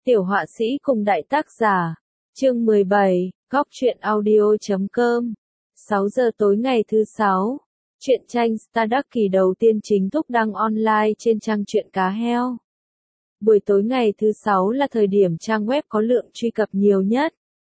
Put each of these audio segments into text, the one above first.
Tiểu họa sĩ cùng đại tác giả. Chương 17, Góc truyện audio.com. 6 giờ tối ngày thứ 6. Truyện tranh Stardust kỳ đầu tiên chính thức đăng online trên trang truyện cá heo. Buổi tối ngày thứ 6 là thời điểm trang web có lượng truy cập nhiều nhất.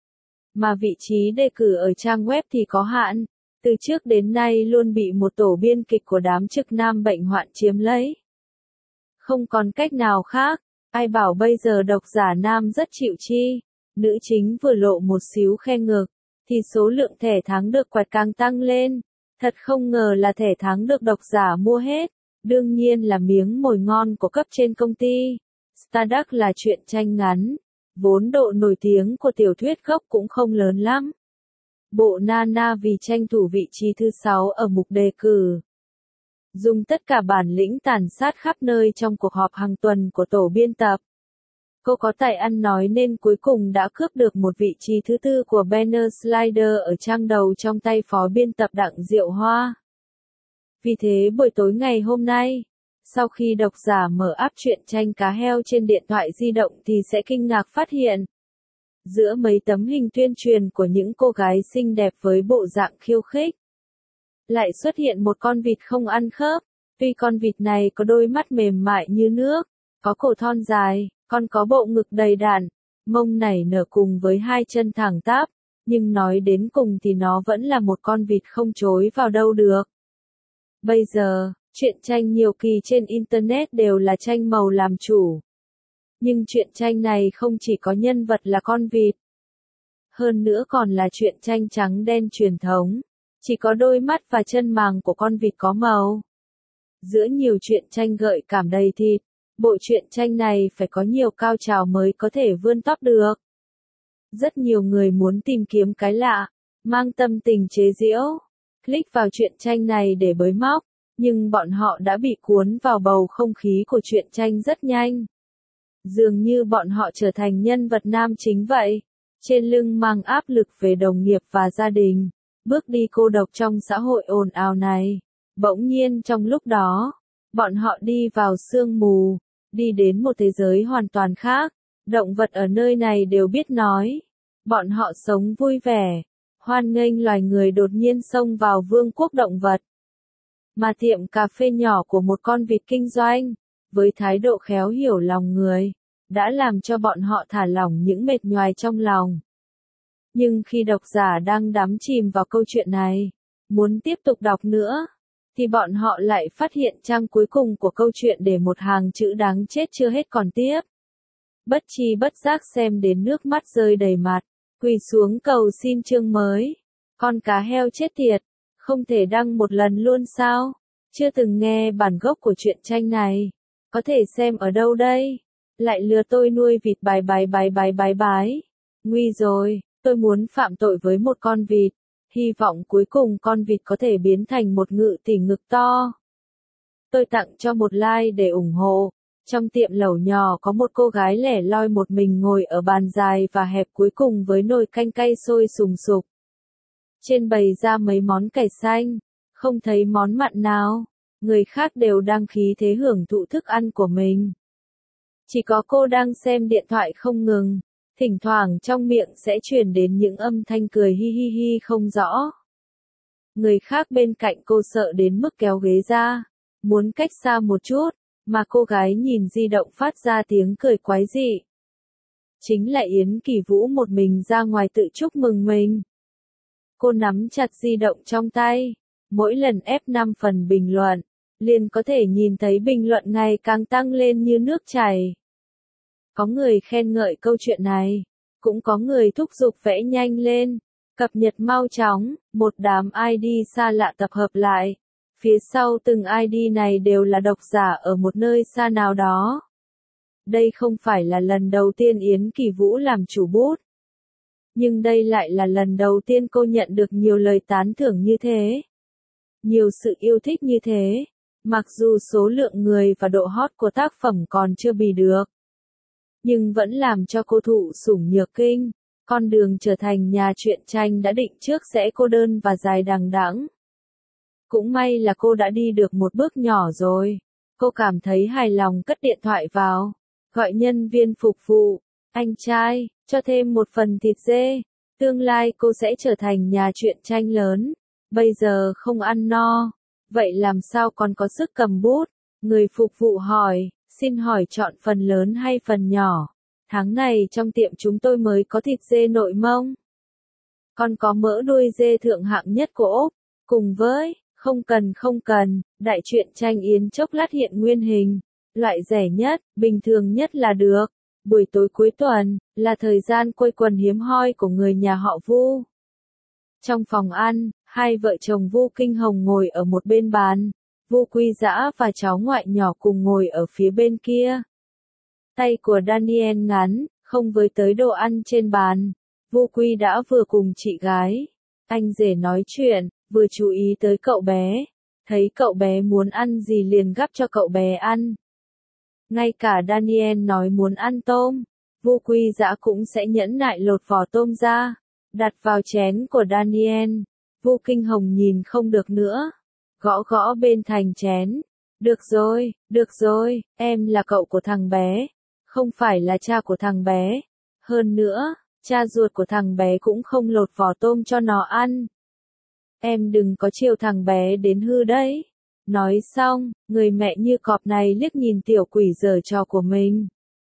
Mà vị trí đề cử ở trang web thì có hạn, từ trước đến nay luôn bị một tổ biên kịch của đám trực nam bệnh hoạn chiếm lấy. Không còn cách nào khác, ai bảo bây giờ độc giả nam rất chịu chi, nữ chính vừa lộ một xíu khen ngực, thì số lượng thẻ tháng được quẹt càng tăng lên, thật không ngờ là thẻ tháng được độc giả mua hết, đương nhiên là miếng mồi ngon của cấp trên công ty. Stardust là truyện tranh ngắn, vốn độ nổi tiếng của tiểu thuyết gốc cũng không lớn lắm. Bộ Nana vì tranh thủ vị trí thứ 6 ở mục đề cử. Dùng tất cả bản lĩnh tàn sát khắp nơi trong cuộc họp hàng tuần của tổ biên tập. Cô có tài ăn nói nên cuối cùng đã cướp được một vị trí thứ 4 của banner slider ở trang đầu trong tay phó biên tập Đặng Diệu Hoa. Vì thế buổi tối ngày hôm nay, sau khi độc giả mở app truyện tranh cá heo trên điện thoại di động thì sẽ kinh ngạc phát hiện. Giữa mấy tấm hình tuyên truyền của những cô gái xinh đẹp với bộ dạng khiêu khích, lại xuất hiện một con vịt không ăn khớp. Tuy con vịt này có đôi mắt mềm mại như nước, có cổ thon dài, còn có bộ ngực đầy đặn, mông nảy nở cùng với hai chân thẳng tắp, nhưng nói đến cùng thì nó vẫn là một con vịt không chối vào đâu được. Bây giờ, truyện tranh nhiều kỳ trên Internet đều là tranh màu làm chủ. Nhưng truyện tranh này không chỉ có nhân vật là con vịt, hơn nữa còn là truyện tranh trắng đen truyền thống. Chỉ có đôi mắt và chân màng của con vịt có màu. Giữa nhiều truyện tranh gợi cảm đầy thịt, bộ truyện tranh này phải có nhiều cao trào mới có thể vươn top được. Rất nhiều người muốn tìm kiếm cái lạ, mang tâm tình chế giễu, click vào truyện tranh này để bới móc, nhưng bọn họ đã bị cuốn vào bầu không khí của truyện tranh rất nhanh. Dường như bọn họ trở thành nhân vật nam chính vậy, trên lưng mang áp lực về đồng nghiệp và gia đình. Bước đi cô độc trong xã hội ồn ào này. Bỗng nhiên trong lúc đó, bọn họ đi vào sương mù, đi đến một thế giới hoàn toàn khác. Động vật ở nơi này đều biết nói. Bọn họ sống vui vẻ, hoan nghênh loài người đột nhiên xông vào vương quốc động vật. Mà tiệm cà phê nhỏ của một con vịt kinh doanh, với thái độ khéo hiểu lòng người, đã làm cho bọn họ thả lỏng những mệt nhoài trong lòng. Nhưng khi độc giả đang đắm chìm vào câu chuyện này, muốn tiếp tục đọc nữa, thì bọn họ lại phát hiện trang cuối cùng của câu chuyện để một hàng chữ đáng chết chưa hết còn tiếp. Bất chi bất giác xem đến nước mắt rơi đầy mặt, quỳ xuống cầu xin chương mới. Con cá heo chết tiệt, không thể đăng một lần luôn sao? Chưa từng nghe bản gốc của truyện tranh này, có thể xem ở đâu đây? Lại lừa tôi nuôi vịt bái. Nguy rồi. Tôi muốn phạm tội với một con vịt, hy vọng cuối cùng con vịt có thể biến thành một ngự tỷ ngực to. Tôi tặng cho một like để ủng hộ. Trong tiệm lẩu nhỏ có một cô gái lẻ loi một mình ngồi ở bàn dài và hẹp cuối cùng với nồi canh cay sôi sùng sục. Trên bày ra mấy món cải xanh, không thấy món mặn nào, người khác đều đang khí thế hưởng thụ thức ăn của mình. Chỉ có cô đang xem điện thoại không ngừng. Thỉnh thoảng trong miệng sẽ truyền đến những âm thanh cười hi hi hi không rõ. Người khác bên cạnh cô sợ đến mức kéo ghế ra, muốn cách xa một chút, mà cô gái nhìn di động phát ra tiếng cười quái dị. Chính là Yến Kỳ Vũ một mình ra ngoài tự chúc mừng mình. Cô nắm chặt di động trong tay, mỗi lần F5 phần bình luận, liền có thể nhìn thấy bình luận ngày càng tăng lên như nước chảy. Có người khen ngợi câu chuyện này, cũng có người thúc giục vẽ nhanh lên, cập nhật mau chóng, một đám ID xa lạ tập hợp lại. Phía sau từng ID này đều là độc giả ở một nơi xa nào đó. Đây không phải là lần đầu tiên Yến Kỳ Vũ làm chủ bút. Nhưng đây lại là lần đầu tiên cô nhận được nhiều lời tán thưởng như thế. Nhiều sự yêu thích như thế, mặc dù số lượng người và độ hot của tác phẩm còn chưa bì được. Nhưng vẫn làm cho cô thụ sủng nhược kinh, con đường trở thành nhà truyện tranh đã định trước sẽ cô đơn và dài đằng đẵng. Cũng may là cô đã đi được một bước nhỏ rồi, cô cảm thấy hài lòng cất điện thoại vào, gọi nhân viên phục vụ, Anh trai, cho thêm một phần thịt dê. Tương lai cô sẽ trở thành nhà truyện tranh lớn. Bây giờ không ăn no. Vậy làm sao còn có sức cầm bút? Người phục vụ hỏi, xin hỏi chọn phần lớn hay phần nhỏ? Tháng này trong tiệm chúng tôi mới có thịt dê nội mông. Còn có mỡ đuôi dê thượng hạng nhất của Úc. Cùng với, không cần, đại truyện tranh Yến chốc lát hiện nguyên hình. Loại rẻ nhất, bình thường nhất là được. Buổi tối cuối tuần, là thời gian quây quần hiếm hoi của người nhà họ Vu. Trong phòng ăn, hai vợ chồng Vu Kinh Hồng ngồi ở một bên bàn. Vu Quy Dã và cháu ngoại nhỏ cùng ngồi ở phía bên kia. Tay của Daniel ngắn, không với tới đồ ăn trên bàn. Vu Quy đã vừa cùng chị gái, anh rể nói chuyện, vừa chú ý tới cậu bé. Thấy cậu bé muốn ăn gì liền gắp cho cậu bé ăn. Ngay cả Daniel nói muốn ăn tôm, Vu Quy Dã cũng sẽ nhẫn nại lột vỏ tôm ra, đặt vào chén của Daniel. Vu Kinh Hồng nhìn không được nữa, gõ gõ bên thành chén. Được rồi, em là cậu của thằng bé, không phải là cha của thằng bé. Hơn nữa, cha ruột của thằng bé cũng không lột vỏ tôm cho nó ăn. Em đừng có chiều thằng bé đến hư đấy. Nói xong, người mẹ như cọp này liếc nhìn tiểu quỷ giở trò của mình.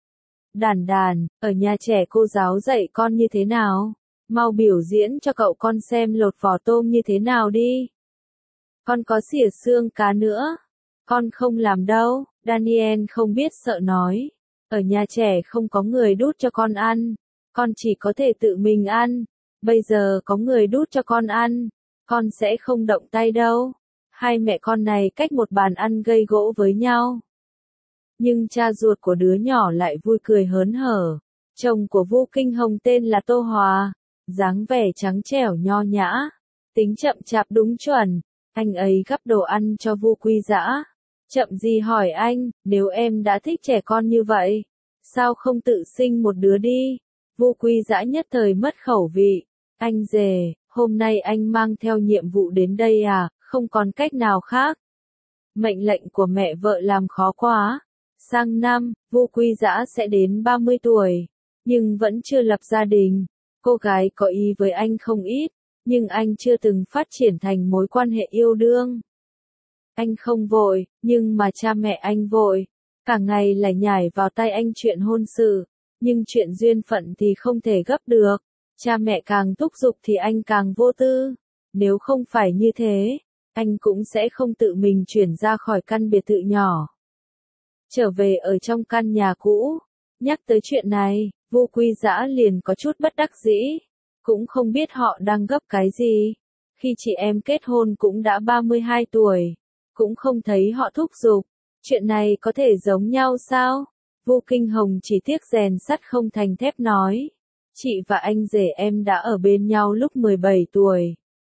Đàn, ở nhà trẻ cô giáo dạy con như thế nào? Mau biểu diễn cho cậu con xem lột vỏ tôm như thế nào đi. Con có xỉa xương cá nữa. Con không làm đâu, Daniel không biết sợ nói. Ở nhà trẻ không có người đút cho con ăn. Con chỉ có thể tự mình ăn. Bây giờ có người đút cho con ăn. Con sẽ không động tay đâu. Hai mẹ con này cách một bàn ăn gây gỗ với nhau. Nhưng cha ruột của đứa nhỏ lại vui cười hớn hở. Chồng của Vu Kinh Hồng tên là Tô Hòa. Dáng vẻ trắng trẻo nho nhã. Tính chậm chạp đúng chuẩn. Anh ấy gắp đồ ăn cho Vu Quy Dã. Chậm gì hỏi anh, nếu em đã thích trẻ con như vậy, sao không tự sinh một đứa đi? Vu Quy Dã nhất thời mất khẩu vị. Anh rể, hôm nay anh mang theo nhiệm vụ đến đây à, không còn cách nào khác. Mệnh lệnh của mẹ vợ làm khó quá. Sang năm, Vu Quy Dã sẽ đến 30 tuổi, nhưng vẫn chưa lập gia đình. Cô gái có ý với anh không ít, nhưng anh chưa từng phát triển thành mối quan hệ yêu đương. Anh không vội, nhưng mà cha mẹ anh vội. Cả ngày lải nhải vào tay anh chuyện hôn sự, nhưng chuyện duyên phận thì không thể gấp được. Cha mẹ càng thúc giục thì anh càng vô tư. Nếu không phải như thế, anh cũng sẽ không tự mình chuyển ra khỏi căn biệt thự nhỏ. Trở về ở trong căn nhà cũ. Nhắc tới chuyện này, Vu Quy Dã liền có chút bất đắc dĩ. Cũng không biết họ đang gấp cái gì. Khi chị em kết hôn cũng đã 32 tuổi. Cũng không thấy họ thúc giục. Chuyện này có thể giống nhau sao? Vu Kinh Hồng chỉ tiếc rèn sắt không thành thép nói. Chị và anh rể em đã ở bên nhau lúc 17 tuổi.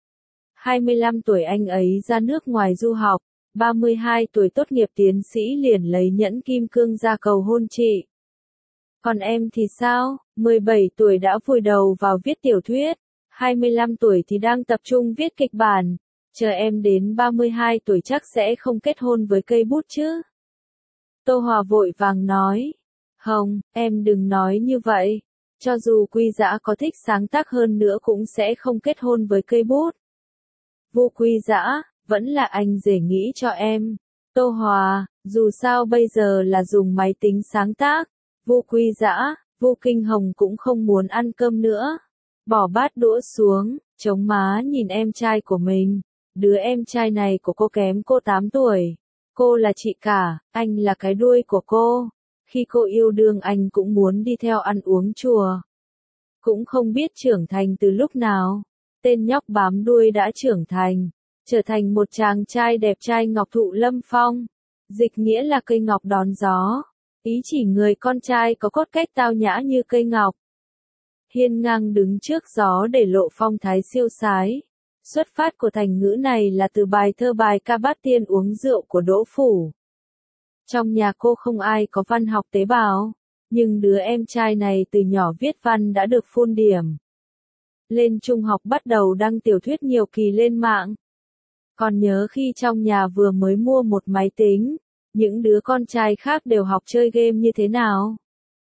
25 tuổi anh ấy ra nước ngoài du học. 32 tuổi tốt nghiệp tiến sĩ liền lấy nhẫn kim cương ra cầu hôn chị. Còn em thì sao? 17 tuổi đã vùi đầu vào viết tiểu thuyết. 25 tuổi thì đang tập trung viết kịch bản. Chờ em đến 32 tuổi chắc sẽ không kết hôn với cây bút chứ. Tô Hòa vội vàng nói. Hồng, em đừng nói như vậy. Cho dù Quy Dã có thích sáng tác hơn nữa cũng sẽ không kết hôn với cây bút. Vu Quy Dã, vẫn là anh rể nghĩ cho em. Tô Hòa, dù sao bây giờ là dùng máy tính sáng tác. Vu Quy Dã, Vu Kinh Hồng cũng không muốn ăn cơm nữa. Bỏ bát đũa xuống, chống má nhìn em trai của mình. Đứa em trai này của cô kém cô 8 tuổi. Cô là chị cả, anh là cái đuôi của cô. Khi cô yêu đương anh cũng muốn đi theo ăn uống chùa. Cũng không biết trưởng thành từ lúc nào. Tên nhóc bám đuôi đã trưởng thành. Trở thành một chàng trai đẹp trai ngọc thụ lâm phong. Dịch nghĩa là cây ngọc đón gió. Ý chỉ người con trai có cốt cách tao nhã như cây ngọc. Hiên ngang đứng trước gió để lộ phong thái siêu sái. Xuất phát của thành ngữ này là từ bài thơ bài ca bát tiên uống rượu của Đỗ Phủ. Trong nhà cô không ai có văn học tế bào, nhưng đứa em trai này từ nhỏ viết văn đã được phun điểm. Lên trung học bắt đầu đăng tiểu thuyết nhiều kỳ lên mạng. Còn nhớ khi trong nhà vừa mới mua một máy tính, những đứa con trai khác đều học chơi game như thế nào?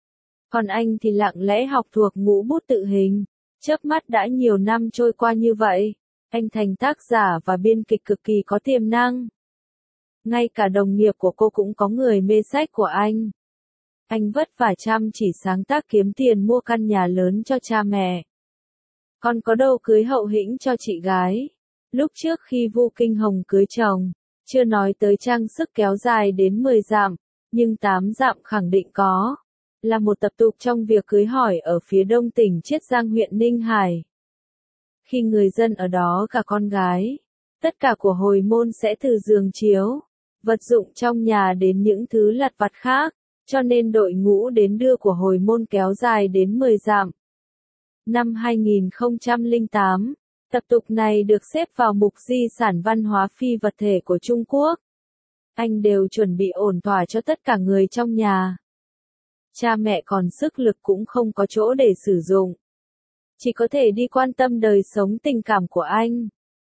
Còn anh thì lặng lẽ học thuộc ngũ bút tự hình. Chớp mắt đã nhiều năm trôi qua như vậy, anh thành tác giả và biên kịch cực kỳ có tiềm năng. Ngay cả đồng nghiệp của cô cũng có người mê sách của anh. Anh vất vả chăm chỉ sáng tác kiếm tiền mua căn nhà lớn cho cha mẹ. Còn có đâu cưới hậu hĩnh cho chị gái. Lúc trước khi Vu Kinh Hồng cưới chồng, chưa nói tới trang sức kéo dài đến 10 dặm, nhưng 8 dặm khẳng định có. Là một tập tục trong việc cưới hỏi ở phía đông tỉnh Chiết Giang huyện Ninh Hải. Khi người dân ở đó cả con gái, tất cả của hồi môn sẽ từ giường chiếu, vật dụng trong nhà đến những thứ lặt vặt khác, cho nên đội ngũ đến đưa của hồi môn kéo dài đến 10 dặm. Năm 2008, tập tục này được xếp vào mục di sản văn hóa phi vật thể của Trung Quốc. Anh đều chuẩn bị ổn thỏa cho tất cả người trong nhà. Cha mẹ còn sức lực cũng không có chỗ để sử dụng. Chỉ có thể đi quan tâm đời sống tình cảm của anh.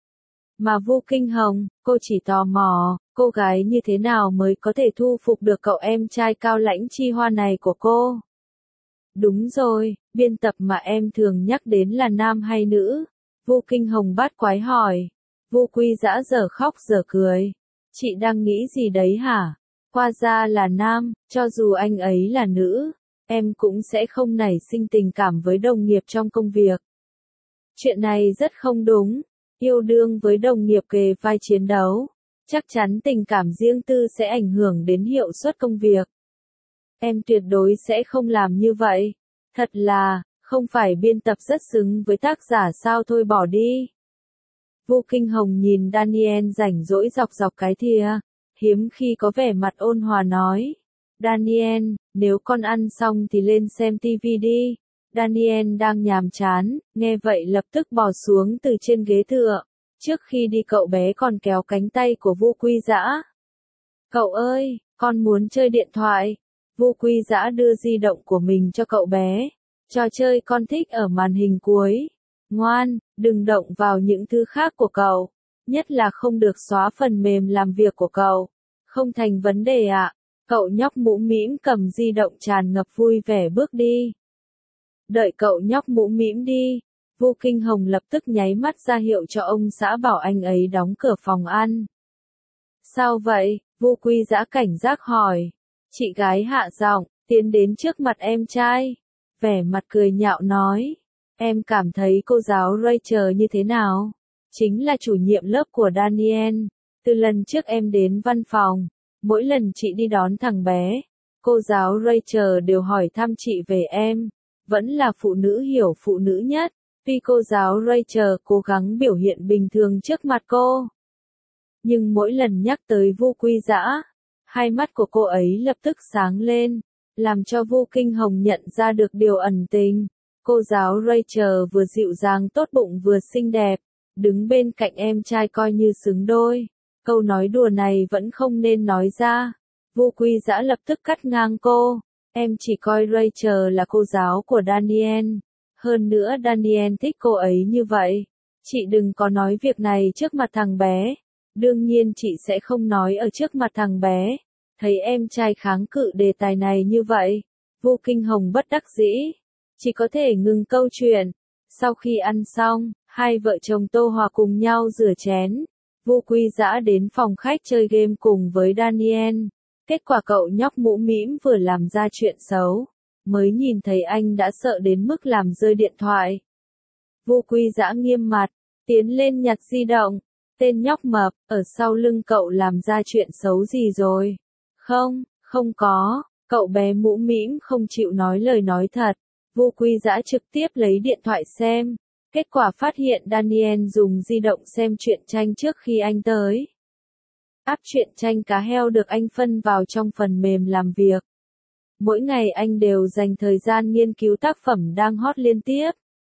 Mà Vu Kinh Hồng, cô chỉ tò mò, cô gái như thế nào mới có thể thu phục được cậu em trai cao lãnh chi hoa này của cô. Đúng rồi, biên tập mà em thường nhắc đến là nam hay nữ? Vu Kinh Hồng bát quái hỏi. Vu Quy Dã dở khóc dở cười. Chị đang nghĩ gì đấy hả? Qua ra là nam, cho dù anh ấy là nữ, em cũng sẽ không nảy sinh tình cảm với đồng nghiệp trong công việc. Chuyện này rất không đúng. Yêu đương với đồng nghiệp kề vai chiến đấu, chắc chắn tình cảm riêng tư sẽ ảnh hưởng đến hiệu suất công việc. Em tuyệt đối sẽ không làm như vậy. Thật là, không phải biên tập rất xứng với tác giả sao, thôi bỏ đi. Vu Kinh Hồng nhìn Daniel rảnh rỗi dọc dọc cái thìa, hiếm khi có vẻ mặt ôn hòa nói. Daniel, nếu con ăn xong thì lên xem tivi đi. Daniel đang nhàm chán, nghe vậy lập tức bò xuống từ trên ghế tựa. Trước khi đi cậu bé còn kéo cánh tay của Vu Quy Dã. Cậu ơi, con muốn chơi điện thoại. Vu Quy Dã đưa di động của mình cho cậu bé. Trò chơi con thích ở màn hình cuối. Ngoan, đừng động vào những thứ khác của cậu. Nhất là không được xóa phần mềm làm việc của cậu. Không thành vấn đề ạ. Cậu nhóc mũm mĩm cầm di động tràn ngập vui vẻ bước đi. Đợi cậu nhóc mũm mĩm đi. Vu Kinh Hồng lập tức nháy mắt ra hiệu cho ông xã bảo anh ấy đóng cửa phòng ăn. Sao vậy? Vu Quy Dã cảnh giác hỏi. Chị gái hạ giọng, tiến đến trước mặt em trai. Vẻ mặt cười nhạo nói. Em cảm thấy cô giáo Rachel như thế nào? Chính là chủ nhiệm lớp của Daniel. Từ lần trước em đến văn phòng, mỗi lần chị đi đón thằng bé, cô giáo Rachel đều hỏi thăm chị về em. Vẫn là phụ nữ hiểu phụ nữ nhất. Tuy cô giáo Rachel cố gắng biểu hiện bình thường trước mặt cô, nhưng mỗi lần nhắc tới Vu Quy Dã, hai mắt của cô ấy lập tức sáng lên, làm cho Vu Kinh Hồng nhận ra được điều ẩn tình. Cô giáo Rachel vừa dịu dàng tốt bụng vừa xinh đẹp, đứng bên cạnh em trai coi như xứng đôi. Câu nói đùa này vẫn không nên nói ra. Vu Quy Dã lập tức cắt ngang cô. Em chỉ coi Rachel là cô giáo của Daniel. Hơn nữa Daniel thích cô ấy như vậy. Chị đừng có nói việc này trước mặt thằng bé. Đương nhiên chị sẽ không nói ở trước mặt thằng bé. Thấy em trai kháng cự đề tài này như vậy, Vu Kinh Hồng bất đắc dĩ. Chỉ có thể ngừng câu chuyện. Sau khi ăn xong, hai vợ chồng Tô Hòa cùng nhau rửa chén. Vu Quy Dã đến phòng khách chơi game cùng với Daniel. Kết quả cậu nhóc mũm mĩm vừa làm ra chuyện xấu, mới nhìn thấy anh đã sợ đến mức làm rơi điện thoại. Vu Quy Dã nghiêm mặt, tiến lên nhặt di động. Tên nhóc mập, ở sau lưng cậu làm ra chuyện xấu gì rồi? Không, không có. Cậu bé mũm mĩm không chịu nói lời nói thật. Vu Quy Dã trực tiếp lấy điện thoại xem. Kết quả phát hiện Daniel dùng di động xem truyện tranh trước khi anh tới. App truyện tranh cá heo được anh phân vào trong phần mềm làm việc. Mỗi ngày anh đều dành thời gian nghiên cứu tác phẩm đang hot liên tiếp.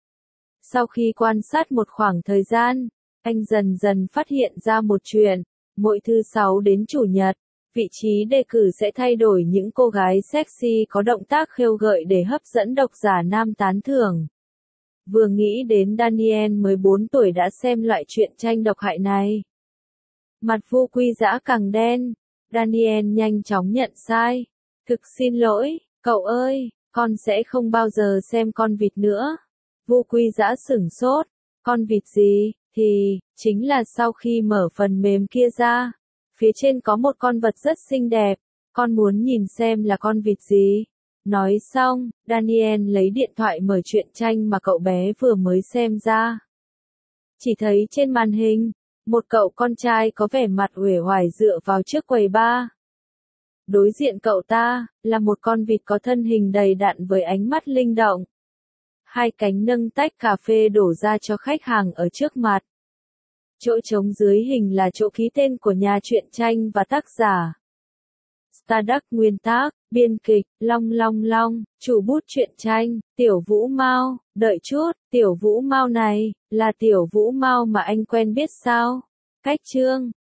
Sau khi quan sát một khoảng thời gian, anh dần dần phát hiện ra một chuyện. Mỗi thứ Sáu đến Chủ nhật, vị trí đề cử sẽ thay đổi những cô gái sexy có động tác khêu gợi để hấp dẫn độc giả nam tán thưởng. Vừa nghĩ đến Daniel 14 tuổi đã xem loại truyện tranh độc hại này, mặt Vu Quy Dã càng đen. Daniel nhanh chóng nhận sai. Thực xin lỗi, cậu ơi, Con sẽ không bao giờ xem con vịt nữa. Vu Quy Dã sửng sốt. Con vịt gì? Thì, chính là sau khi mở phần mềm kia ra. Phía trên có một con vật rất xinh đẹp. Con muốn nhìn xem là con vịt gì. Nói xong, Daniel lấy điện thoại mở truyện tranh mà cậu bé vừa mới xem ra. Chỉ thấy trên màn hình, một cậu con trai có vẻ mặt uể oải dựa vào trước quầy bar. Đối diện cậu ta, là một con vịt có thân hình đầy đặn với ánh mắt linh động. Hai cánh nâng tách cà phê đổ ra cho khách hàng ở trước mặt. Chỗ trống dưới hình là chỗ ký tên của nhà truyện tranh và tác giả. Stardust nguyên tác, biên kịch, Long Long Long, chủ bút truyện tranh, Tiểu Vũ Mao. Đợi chút, Tiểu Vũ Mao này, là Tiểu Vũ Mao mà anh quen biết sao? Cách chương